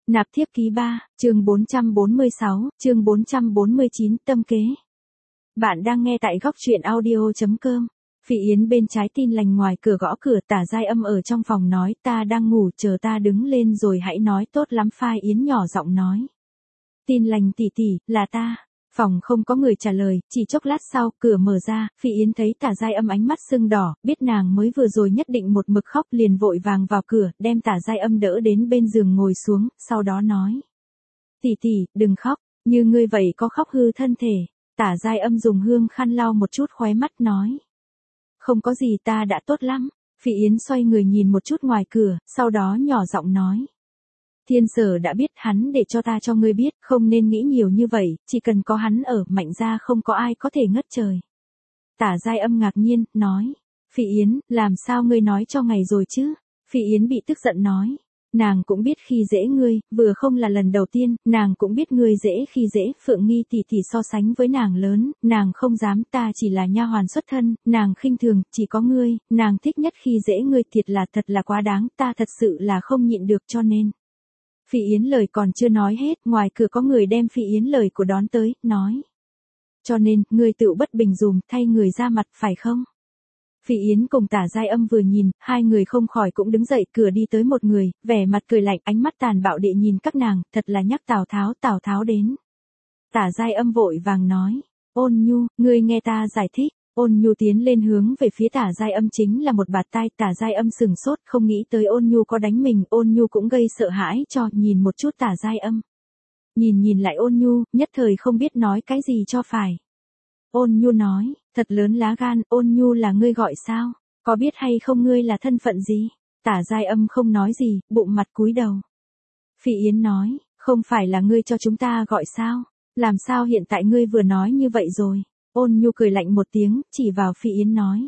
Nạp thiếp ký 3, chương 446, chương 449 tâm kế. Bạn đang nghe tại góc truyện audio.com. Phỉ Yến bên trái Tin Lành ngoài cửa gõ cửa, Tả Giai Âm ở trong phòng nói ta đang ngủ chờ ta đứng lên rồi hãy nói tốt lắm. Phai Yến nhỏ giọng nói. Tin Lành tỷ tỷ, là ta. Phòng không có người trả lời, chỉ chốc lát sau, cửa mở ra, Phỉ Yến thấy Tả Giai Âm ánh mắt sưng đỏ, biết nàng mới vừa rồi nhất định một mực khóc liền vội vàng vào cửa, đem Tả Giai Âm đỡ đến bên giường ngồi xuống, sau đó nói. Tỷ tỷ, đừng khóc, như ngươi vậy có khóc hư thân thể. Tả Giai Âm dùng hương khăn lau một chút khóe mắt nói. Không có gì, ta đã tốt lắm. Phỉ Yến xoay người nhìn một chút ngoài cửa, sau đó nhỏ giọng nói. Thiên Sở đã biết, hắn để cho ta cho ngươi biết, không nên nghĩ nhiều như vậy, chỉ cần có hắn ở, Mạnh gia không có ai có thể ngất trời. Tả Giai Âm ngạc nhiên, nói. Phỉ Yến, làm sao ngươi nói cho ngày rồi chứ? Phỉ Yến bị tức giận nói. Nàng cũng biết khi dễ ngươi, vừa không là lần đầu tiên, nàng cũng biết ngươi dễ khi dễ, Phượng Nghi tỷ tỷ so sánh với nàng lớn, nàng không dám, ta chỉ là nha hoàn xuất thân, nàng khinh thường, chỉ có ngươi, nàng thích nhất khi dễ ngươi, thật là quá đáng, ta thật sự là không nhịn được cho nên. Phỉ Yến lời còn chưa nói hết, ngoài cửa có người đem Phỉ Yến lời của đón tới, nói. Cho nên, ngươi tự bất bình dùm, thay người ra mặt, phải không? Phỉ Yến cùng Tả Giai Âm vừa nhìn, hai người không khỏi cũng đứng dậy, cửa đi tới một người, vẻ mặt cười lạnh, ánh mắt tàn bạo địa nhìn các nàng, thật là nhắc Tào Tháo đến. Tả Giai Âm vội vàng nói. Ôn Nhu, ngươi nghe ta giải thích. Ôn Nhu tiến lên hướng về phía Tả Giai Âm chính là một bạt tai, Tả Giai Âm sừng sốt, không nghĩ tới Ôn Nhu có đánh mình, Ôn Nhu cũng gây sợ hãi cho, nhìn một chút Tả Giai Âm. Nhìn lại Ôn Nhu, nhất thời không biết nói cái gì cho phải. Ôn Nhu nói, thật lớn lá gan, Ôn Nhu là ngươi gọi sao? Có biết hay không ngươi là thân phận gì? Tả Giai Âm không nói gì, bụng mặt cúi đầu. Phỉ Yến nói, không phải là ngươi cho chúng ta gọi sao? Làm sao hiện tại ngươi vừa nói như vậy rồi? Ôn Nhu cười lạnh một tiếng, chỉ vào Phỉ Yến nói.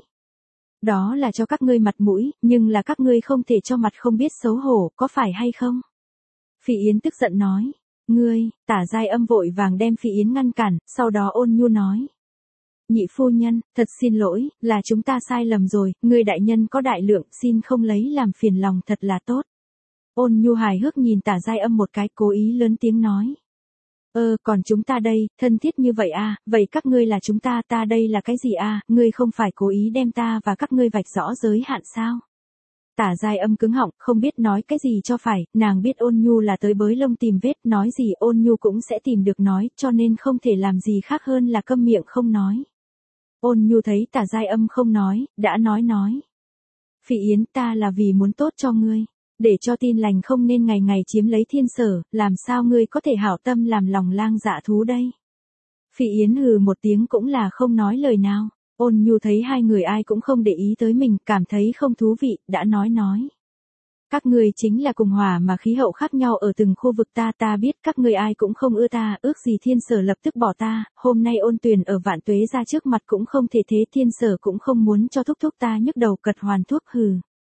Đó là cho các ngươi mặt mũi, nhưng là các ngươi không thể cho mặt không biết xấu hổ, có phải hay không? Phỉ Yến tức giận nói. Ngươi, Tả Giai Âm vội vàng đem Phỉ Yến ngăn cản, sau đó Ôn Nhu nói. Nhị phu nhân, thật xin lỗi, là chúng ta sai lầm rồi, người đại nhân có đại lượng, xin không lấy làm phiền lòng, thật là tốt. Ôn Nhu hài hước nhìn Tả Giai Âm một cái, cố ý lớn tiếng nói. Còn chúng ta đây, thân thiết như vậy à, vậy các ngươi là chúng ta đây là cái gì à, ngươi không phải cố ý đem ta và các ngươi vạch rõ giới hạn sao? Tả Giai Âm cứng họng, không biết nói cái gì cho phải, nàng biết Ôn Nhu là tới bới lông tìm vết, nói gì Ôn Nhu cũng sẽ tìm được nói, cho nên không thể làm gì khác hơn là câm miệng không nói. Ôn Nhu thấy Tả Giai Âm không nói, đã nói. Phỉ Yến, ta là vì muốn tốt cho ngươi, để cho Tin Lành không nên ngày ngày chiếm lấy Thiên Sở, làm sao ngươi có thể hảo tâm làm lòng lang dạ thú đây? Phỉ Yến hừ một tiếng cũng là không nói lời nào. Ôn Nhu thấy hai người ai cũng không để ý tới mình, cảm thấy không thú vị, đã nói. Các ngươi chính là cùng hỏa mà khí hậu khác nhau ở từng khu vực, ta biết các ngươi ai cũng không ưa ta, ước gì Thiên Sở lập tức bỏ ta, hôm nay Ôn Tuyền ở Vạn Tuế ra trước mặt cũng không thể thế, Thiên Sở cũng không muốn cho thúc ta nhức đầu cật hoàn thuốc hừ.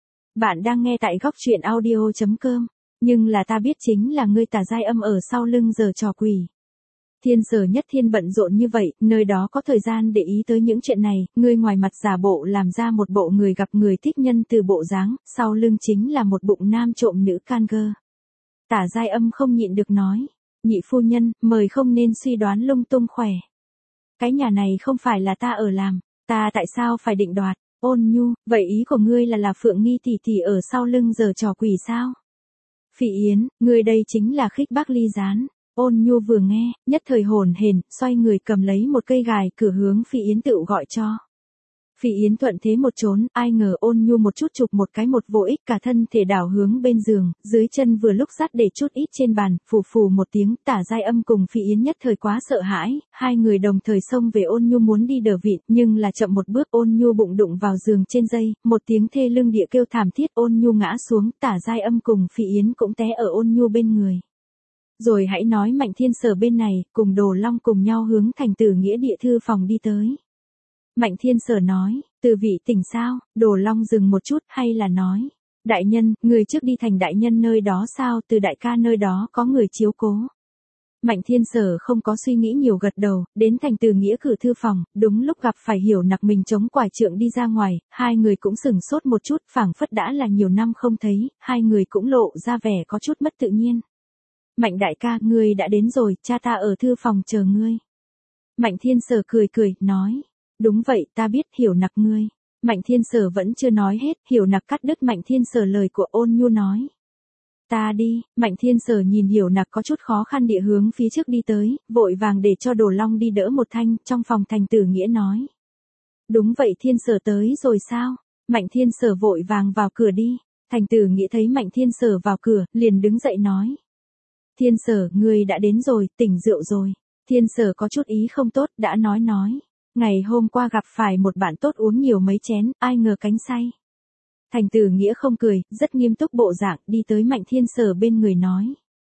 Bạn đang nghe tại góc truyện audio.com, nhưng là ta biết chính là ngươi Tả Giai Âm ở sau lưng giở trò quỷ. Thiên Sở nhất thiên bận rộn như vậy, nơi đó có thời gian để ý tới những chuyện này, ngươi ngoài mặt giả bộ làm ra một bộ người gặp người thích nhân từ bộ dáng, sau lưng chính là một bụng nam trộm nữ can gơ. Tả Giai Âm không nhịn được nói, nhị phu nhân, mời không nên suy đoán lung tung khỏe. Cái nhà này không phải là ta ở làm, ta tại sao phải định đoạt? Ôn Nhu, vậy ý của ngươi là Phượng Nghi tỷ tỷ ở sau lưng giở trò quỷ sao? Phỉ Yến, ngươi đây chính là khích bác ly gián. Ôn Nhu vừa nghe, nhất thời hồn hển, xoay người cầm lấy một cây gài, cửa hướng Phỉ Yến tự gọi cho. Phỉ Yến thuận thế một trốn, ai ngờ Ôn Nhu một chút chụp một cái một vô ích, cả thân thể đảo hướng bên giường, dưới chân vừa lúc dắt để chút ít trên bàn, phù một tiếng, Tả Giai Âm cùng Phỉ Yến nhất thời quá sợ hãi, hai người đồng thời xông về Ôn Nhu muốn đi đỡ vịn, nhưng là chậm một bước, Ôn Nhu bụng đụng vào giường trên dây, một tiếng thê lưng địa kêu thảm thiết, Ôn Nhu ngã xuống, Tả Giai Âm cùng Phỉ Yến cũng té ở Ôn Nhu bên người. Rồi hãy nói Mạnh Thiên Sở bên này, cùng Đồ Long cùng nhau hướng thành Tử Nghĩa địa thư phòng đi tới. Mạnh Thiên Sở nói, từ vị tỉnh sao? Đồ Long dừng một chút, hay là nói, đại nhân, người trước đi thành đại nhân nơi đó sao, từ đại ca nơi đó có người chiếu cố. Mạnh Thiên Sở không có suy nghĩ nhiều gật đầu, đến thành Từ Nghĩa cửa thư phòng, đúng lúc gặp phải Hiểu Nặc mình chống quải trượng đi ra ngoài, hai người cũng sửng sốt một chút, phảng phất đã là nhiều năm không thấy, hai người cũng lộ ra vẻ có chút mất tự nhiên. Mạnh đại ca, ngươi đã đến rồi, cha ta ở thư phòng chờ ngươi. Mạnh Thiên Sở cười cười, nói. Đúng vậy, ta biết, Hiểu Nặc ngươi. Mạnh Thiên Sở vẫn chưa nói hết, Hiểu Nặc cắt đứt Mạnh Thiên Sở lời của Ôn Nhu nói. Ta đi, Mạnh Thiên Sở nhìn Hiểu Nặc có chút khó khăn địa hướng phía trước đi tới, vội vàng để cho Đồ Long đi đỡ một thanh, trong phòng Thành Tử Nghĩa nói. Đúng vậy, Thiên Sở tới rồi sao? Mạnh Thiên Sở vội vàng vào cửa đi. Thành Tử Nghĩa thấy Mạnh Thiên Sở vào cửa, liền đứng dậy nói. Thiên Sở, ngươi đã đến rồi, tỉnh rượu rồi. Thiên Sở có chút ý không tốt, đã nói. Ngày hôm qua gặp phải một bạn tốt uống nhiều mấy chén, ai ngờ cánh say. Thành Tử Nghĩa không cười, rất nghiêm túc bộ dạng, đi tới Mạnh Thiên Sở bên người nói.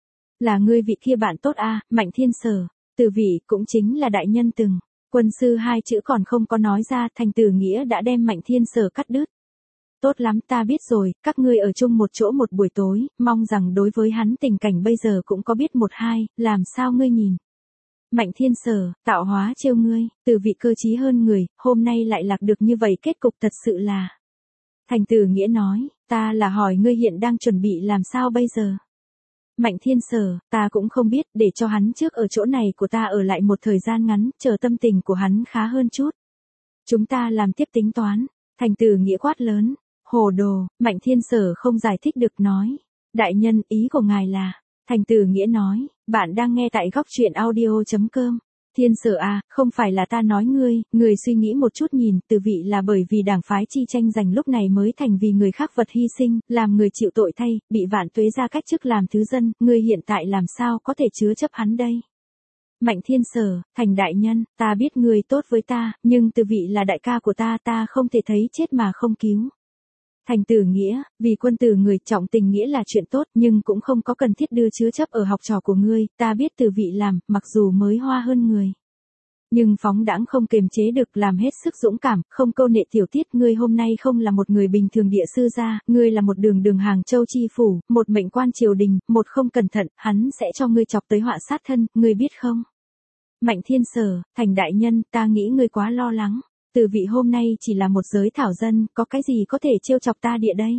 Là ngươi vị kia bạn tốt à, Mạnh Thiên Sở, Từ vị cũng chính là đại nhân từng. Quân sư hai chữ còn không có nói ra, Thành Tử Nghĩa đã đem Mạnh Thiên Sở cắt đứt. Tốt lắm, ta biết rồi, các ngươi ở chung một chỗ một buổi tối, mong rằng đối với hắn tình cảnh bây giờ cũng có biết một hai, làm sao ngươi nhìn. Mạnh Thiên Sở, tạo hóa trêu ngươi, Từ vị cơ trí hơn người, hôm nay lại lạc được như vậy, kết cục thật sự là. Thành Tử Nghĩa nói, ta là hỏi ngươi hiện đang chuẩn bị làm sao bây giờ. Mạnh Thiên Sở, ta cũng không biết, để cho hắn trước ở chỗ này của ta ở lại một thời gian ngắn, chờ tâm tình của hắn khá hơn chút. Chúng ta làm tiếp tính toán. Thành Tử Nghĩa quát lớn. Hồ đồ, Mạnh Thiên Sở không giải thích được nói. Đại nhân, ý của ngài là. Thành Tử Nghĩa nói, bạn đang nghe tại góc truyện audio.com. Thiên Sở à, không phải là ta nói ngươi suy nghĩ một chút nhìn, Từ vị là bởi vì đảng phái chi tranh giành lúc này mới thành vì người khác vật hy sinh, làm người chịu tội thay, bị Vạn Tuế ra cách chức làm thứ dân, ngươi hiện tại làm sao có thể chứa chấp hắn đây. Mạnh Thiên Sở, Thành đại nhân, ta biết ngươi tốt với ta, nhưng Từ vị là đại ca của ta không thể thấy chết mà không cứu. Thành Tử Nghĩa, vì quân tử người trọng tình nghĩa là chuyện tốt nhưng cũng không có cần thiết đưa chứa chấp ở học trò của ngươi, ta biết Từ vị làm, mặc dù mới hoa hơn người. Nhưng phóng đãng không kềm chế được, làm hết sức dũng cảm, không câu nệ tiểu tiết, ngươi hôm nay không là một người bình thường địa sư gia, ngươi là một đường Hàng Châu chi phủ, một mệnh quan triều đình, một không cẩn thận, hắn sẽ cho ngươi chọc tới họa sát thân, ngươi biết không? Mạnh Thiên Sở, Thành đại nhân, ta nghĩ ngươi quá lo lắng. Từ vị hôm nay chỉ là một giới thảo dân, có cái gì có thể trêu chọc ta địa đây?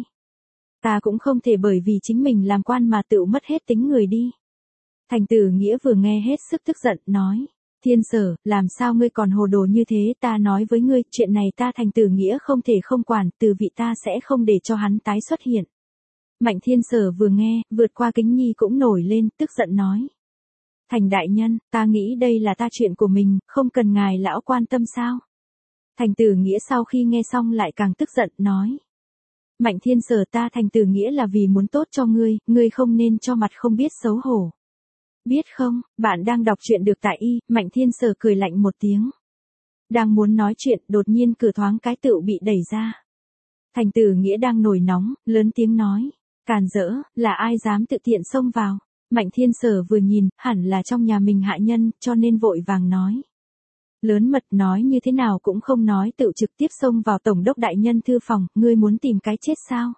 Ta cũng không thể bởi vì chính mình làm quan mà tự mất hết tính người đi. Thành Tử Nghĩa vừa nghe hết sức tức giận, nói. Thiên Sở, làm sao ngươi còn hồ đồ như thế, ta nói với ngươi, chuyện này ta Thành Tử Nghĩa không thể không quản, Từ vị ta sẽ không để cho hắn tái xuất hiện. Mạnh Thiên Sở vừa nghe, vượt qua kính nhi cũng nổi lên, tức giận nói. Thành đại nhân, ta nghĩ đây là ta chuyện của mình, không cần ngài lão quan tâm sao? Thành Tử Nghĩa sau khi nghe xong lại càng tức giận, nói. Mạnh Thiên Sở, ta Thành Tử Nghĩa là vì muốn tốt cho ngươi không nên cho mặt không biết xấu hổ. Biết không, bạn đang đọc truyện được tại Mạnh Thiên Sở cười lạnh một tiếng. Đang muốn nói chuyện, đột nhiên cửa thoáng cái tựu bị đẩy ra. Thành Tử Nghĩa đang nổi nóng, lớn tiếng nói. Càn rỡ, là ai dám tự tiện xông vào. Mạnh Thiên Sở vừa nhìn, hẳn là trong nhà mình hạ nhân, cho nên vội vàng nói. Lớn mật nói như thế nào cũng không nói, tự trực tiếp xông vào tổng đốc đại nhân thư phòng, ngươi muốn tìm cái chết sao?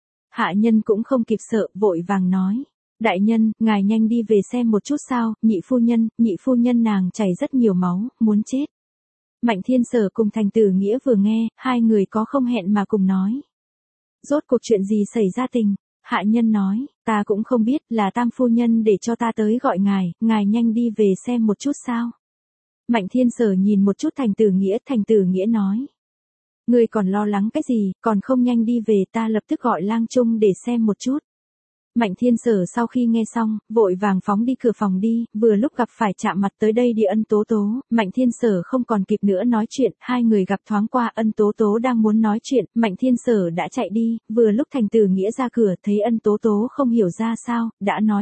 Hạ nhân cũng không kịp sợ, vội vàng nói. Đại nhân, ngài nhanh đi về xem một chút sao, nhị phu nhân nàng chảy rất nhiều máu, muốn chết. Mạnh Thiên Sở cùng Thành Tử Nghĩa vừa nghe, hai người có không hẹn mà cùng nói. Rốt cuộc chuyện gì xảy ra tình? Hạ nhân nói, ta cũng không biết, là Tam phu nhân để cho ta tới gọi ngài nhanh đi về xem một chút sao. Mạnh Thiên Sở nhìn một chút Thành Tử Nghĩa nói. Ngươi còn lo lắng cái gì, còn không nhanh đi về, ta lập tức gọi lang trung để xem một chút. Mạnh Thiên Sở sau khi nghe xong, vội vàng phóng đi cửa phòng đi, vừa lúc gặp phải chạm mặt tới đây Địa Ân Tố Tố, Mạnh Thiên Sở không còn kịp nữa nói chuyện, hai người gặp thoáng qua, Ân Tố Tố đang muốn nói chuyện, Mạnh Thiên Sở đã chạy đi, vừa lúc Thành Tử Nghĩa ra cửa, thấy Ân Tố Tố không hiểu ra sao, đã nói.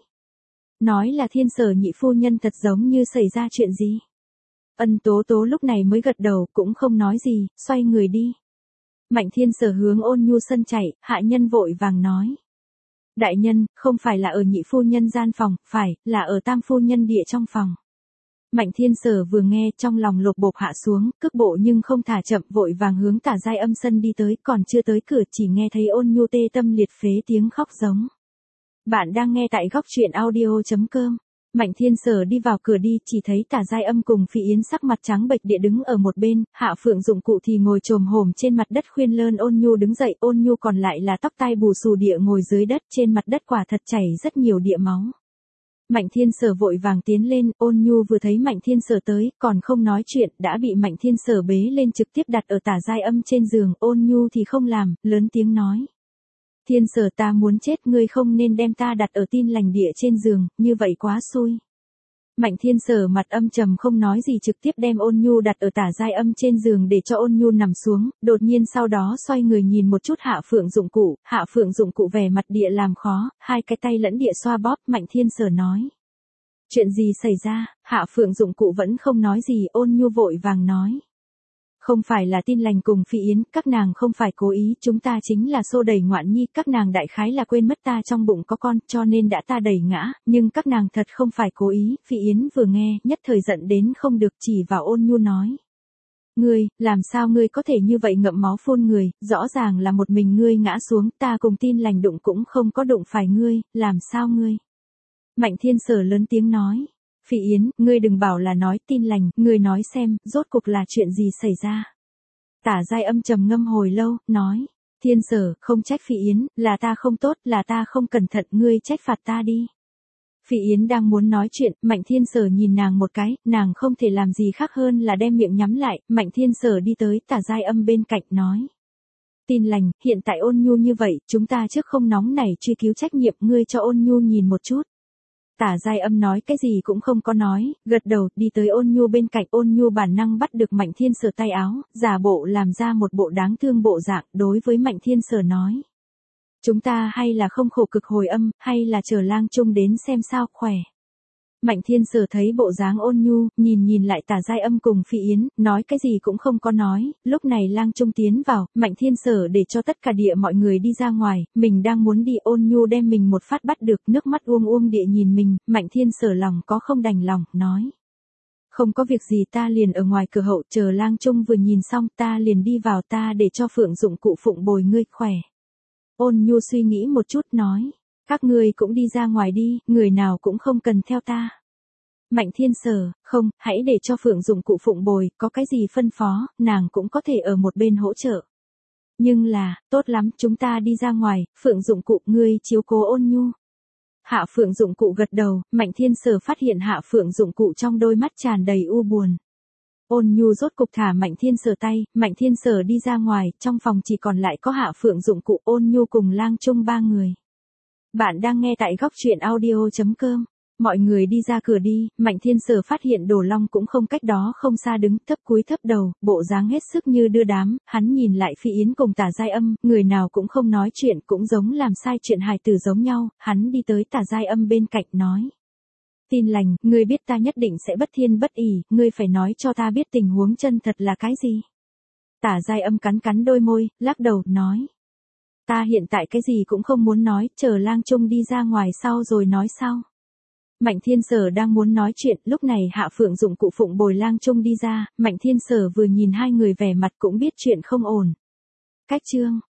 Nói là Thiên Sở nhị phu nhân thật giống như xảy ra chuyện gì. Ân Tố Tố lúc này mới gật đầu, cũng không nói gì, xoay người đi. Mạnh Thiên Sở hướng Ôn Nhu sân chạy, hạ nhân vội vàng nói. Đại nhân, không phải là ở nhị phu nhân gian phòng, phải, là ở Tam phu nhân địa trong phòng. Mạnh Thiên Sở vừa nghe, trong lòng lột bột hạ xuống, cước bộ nhưng không thả chậm, vội vàng hướng Tả Giai Âm sân đi tới, còn chưa tới cửa chỉ nghe thấy Ôn Nhu tê tâm liệt phế tiếng khóc giống. Bạn đang nghe tại góc truyện audio.com. Mạnh Thiên Sở đi vào cửa đi, chỉ thấy Tả Giai Âm cùng Phỉ Yến sắc mặt trắng bệch địa đứng ở một bên, Hạ Phượng Dụng Cụ thì ngồi chồm hổm trên mặt đất khuyên lơn Ôn Nhu đứng dậy, Ôn Nhu còn lại là tóc tai bù xù địa ngồi dưới đất, trên mặt đất quả thật chảy rất nhiều địa máu. Mạnh Thiên Sở vội vàng tiến lên, Ôn Nhu vừa thấy Mạnh Thiên Sở tới, còn không nói chuyện, đã bị Mạnh Thiên Sở bế lên trực tiếp đặt ở Tả Giai Âm trên giường, Ôn Nhu thì không làm, lớn tiếng nói. Thiên Sở, ta muốn chết, ngươi không nên đem ta đặt ở Tin Lành địa trên giường, như vậy quá xui. Mạnh Thiên Sở mặt âm trầm không nói gì, trực tiếp đem Ôn Nhu đặt ở Tả Giai Âm trên giường để cho Ôn Nhu nằm xuống, đột nhiên sau đó xoay người nhìn một chút Hạ Phượng Dụng Cụ, Hạ Phượng Dụng Cụ vẻ mặt địa làm khó, hai cái tay lẫn địa xoa bóp, Mạnh Thiên Sở nói. Chuyện gì xảy ra? Hạ Phượng Dụng Cụ vẫn không nói gì, Ôn Nhu vội vàng nói. Không phải là Tin Lành cùng Phi Yến, các nàng không phải cố ý, chúng ta chính là xô đẩy ngoạn nhi, các nàng đại khái là quên mất ta trong bụng có con, cho nên đã ta đẩy ngã, nhưng các nàng thật không phải cố ý, Phi Yến vừa nghe, nhất thời giận đến không được, chỉ vào Ôn Nhu nói. Ngươi, làm sao ngươi có thể như vậy ngậm máu phun người, rõ ràng là một mình ngươi ngã xuống, ta cùng Tin Lành đụng cũng không có đụng phải ngươi, làm sao ngươi? Mạnh Thiên Sở lớn tiếng nói. Phi Yến, ngươi đừng bảo là nói Tin Lành, ngươi nói xem, rốt cuộc là chuyện gì xảy ra. Tả Giai Âm trầm ngâm hồi lâu, nói. Thiên Sở, không trách Phi Yến, là ta không tốt, là ta không cẩn thận, ngươi trách phạt ta đi. Phi Yến đang muốn nói chuyện, Mạnh Thiên Sở nhìn nàng một cái, nàng không thể làm gì khác hơn là đem miệng nhắm lại, Mạnh Thiên Sở đi tới Tả Giai Âm bên cạnh nói. Tin Lành, hiện tại Ôn Nhu như vậy, chúng ta trước không nóng nảy truy cứu trách nhiệm, ngươi cho Ôn Nhu nhìn một chút. Tả Giai Âm nói cái gì cũng không có nói, gật đầu, đi tới Ôn Nhu bên cạnh, Ôn Nhu bản năng bắt được Mạnh Thiên Sở tay áo, giả bộ làm ra một bộ đáng thương bộ dạng, đối với Mạnh Thiên Sở nói. Chúng ta hay là không khổ cực hồi âm, hay là chờ Lang Trung đến xem sao, khỏe. Mạnh Thiên Sở thấy bộ dáng Ôn Nhu, nhìn lại Tả Giai Âm cùng Phi Yến, nói cái gì cũng không có nói, lúc này Lang Trung tiến vào, Mạnh Thiên Sở để cho tất cả địa mọi người đi ra ngoài, mình đang muốn đi, Ôn Nhu đem mình một phát bắt được, nước mắt uông địa nhìn mình, Mạnh Thiên Sở lòng có không đành lòng, nói. Không có việc gì, ta liền ở ngoài cửa hậu, chờ Lang Trung vừa nhìn xong, ta liền đi vào, ta để cho Phượng Dụng Cụ phụng bồi ngươi, khỏe. Ôn Nhu suy nghĩ một chút nói. Các ngươi cũng đi ra ngoài đi, người nào cũng không cần theo ta. Mạnh Thiên Sở, không, hãy để cho Phượng Dụng Cụ phụng bồi, có cái gì phân phó, nàng cũng có thể ở một bên hỗ trợ. Nhưng là, tốt lắm, chúng ta đi ra ngoài, Phượng Dụng Cụ, ngươi chiếu cố Ôn Nhu. Hạ Phượng Dụng Cụ gật đầu, Mạnh Thiên Sở phát hiện Hạ Phượng Dụng Cụ trong đôi mắt tràn đầy u buồn. Ôn Nhu rốt cục thả Mạnh Thiên Sở tay, Mạnh Thiên Sở đi ra ngoài, trong phòng chỉ còn lại có Hạ Phượng Dụng Cụ, Ôn Nhu cùng Lang Trung ba người. Bạn đang nghe tại góc truyện audio.com. Mọi người đi ra cửa đi, Mạnh Thiên Sở phát hiện Đồ Long cũng không cách đó không xa đứng, thấp cúi thấp đầu, bộ dáng hết sức như đưa đám, hắn nhìn lại Phi Yến cùng Tả Giai Âm, người nào cũng không nói chuyện, cũng giống làm sai chuyện hài tử giống nhau, hắn đi tới Tả Giai Âm bên cạnh nói. Tin Lành, ngươi biết ta nhất định sẽ bất thiên bất ỷ, ngươi phải nói cho ta biết tình huống chân thật là cái gì. Tả Giai Âm cắn đôi môi, lắc đầu, nói. Ta hiện tại cái gì cũng không muốn nói, chờ Lang Trung đi ra ngoài sau rồi nói sau. Mạnh Thiên Sở đang muốn nói chuyện, lúc này Hạ Phượng Dụng Cụ phụng bồi Lang Trung đi ra, Mạnh Thiên Sở vừa nhìn hai người vẻ mặt cũng biết chuyện không ổn. Cách chương